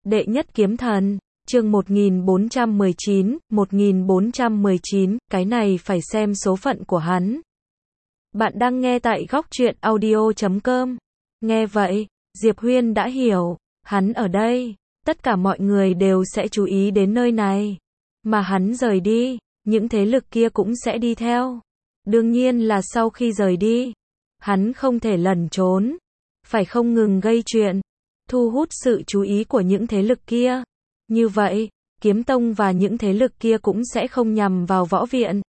Đệ nhất kiếm thần, chương 1419, cái này phải xem số phận của hắn. Bạn đang nghe tại góc truyện audio.com. Nghe vậy, Diệp Huyên đã hiểu, hắn ở đây, tất cả mọi người đều sẽ chú ý đến nơi này. Mà hắn rời đi, những thế lực kia cũng sẽ đi theo. Đương nhiên là sau khi rời đi, hắn không thể lẩn trốn, phải không ngừng gây chuyện, thu hút sự chú ý của những thế lực kia. Như vậy, Kiếm Tông và những thế lực kia cũng sẽ không nhằm vào võ viện.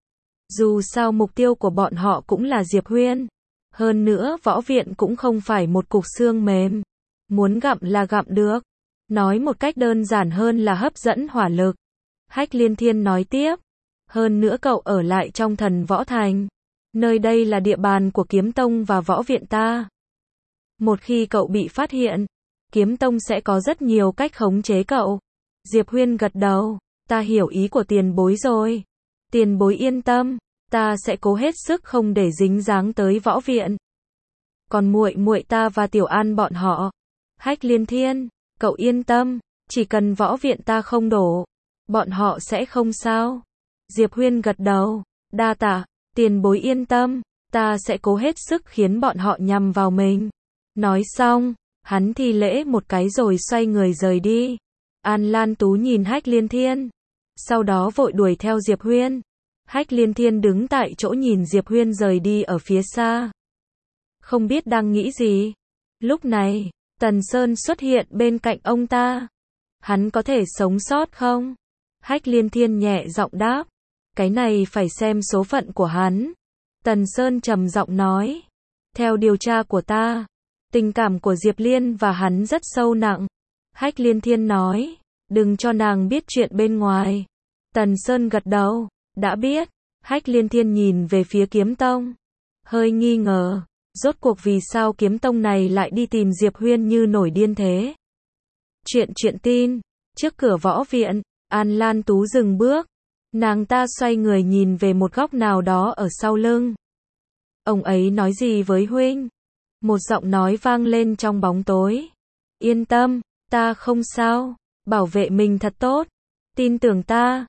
Dù sao mục tiêu của bọn họ cũng là Diệp Huyên. Hơn nữa võ viện cũng không phải một cục xương mềm. Muốn gặm là gặm được. Nói một cách đơn giản hơn là hấp dẫn hỏa lực. Hách Liên Thiên nói tiếp. Hơn nữa cậu ở lại trong Thần Võ Thành. Nơi đây là địa bàn của Kiếm Tông và võ viện ta. Một khi cậu bị phát hiện, Kiếm Tông sẽ có rất nhiều cách khống chế cậu. Diệp Huyên gật đầu, ta hiểu ý của tiền bối rồi. Tiền bối yên tâm, ta sẽ cố hết sức không để dính dáng tới võ viện. Còn muội muội ta và Tiểu An bọn họ. Hách Liên Thiên, cậu yên tâm, chỉ cần võ viện ta không đổ, bọn họ sẽ không sao. Diệp Huyên gật đầu, đa tạ, tiền bối yên tâm, ta sẽ cố hết sức khiến bọn họ nhằm vào mình. Nói xong, hắn thi lễ một cái rồi xoay người rời đi. An Lan Tú nhìn Hách Liên Thiên, sau đó vội đuổi theo Diệp Huyên. Hách Liên Thiên đứng tại chỗ nhìn Diệp Huyên rời đi ở phía xa. Không biết đang nghĩ gì. Lúc này, Tần Sơn xuất hiện bên cạnh ông ta. Hắn có thể sống sót không? Hách Liên Thiên nhẹ giọng đáp. Cái này phải xem số phận của hắn. Tần Sơn trầm giọng nói. Theo điều tra của ta, tình cảm của Diệp Liên và hắn rất sâu nặng. Hách Liên Thiên nói, đừng cho nàng biết chuyện bên ngoài. Tần Sơn gật đầu, đã biết. Hách Liên Thiên nhìn về phía Kiếm Tông, hơi nghi ngờ, rốt cuộc vì sao Kiếm Tông này lại đi tìm Diệp Huyên như nổi điên thế. Chuyện tin, trước cửa võ viện, An Lan Tú dừng bước, nàng ta xoay người nhìn về một góc nào đó ở sau lưng. Ông ấy nói gì với huynh? Một giọng nói vang lên trong bóng tối. Yên tâm, ta không sao, bảo vệ mình thật tốt, tin tưởng ta,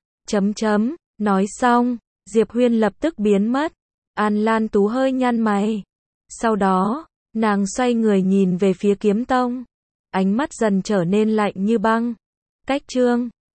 Nói xong, Diệp Huyên lập tức biến mất. An Lan Tú hơi nhăn mày. Sau đó, nàng xoay người nhìn về phía Kiếm Tông. Ánh mắt dần trở nên lạnh như băng. Cách chương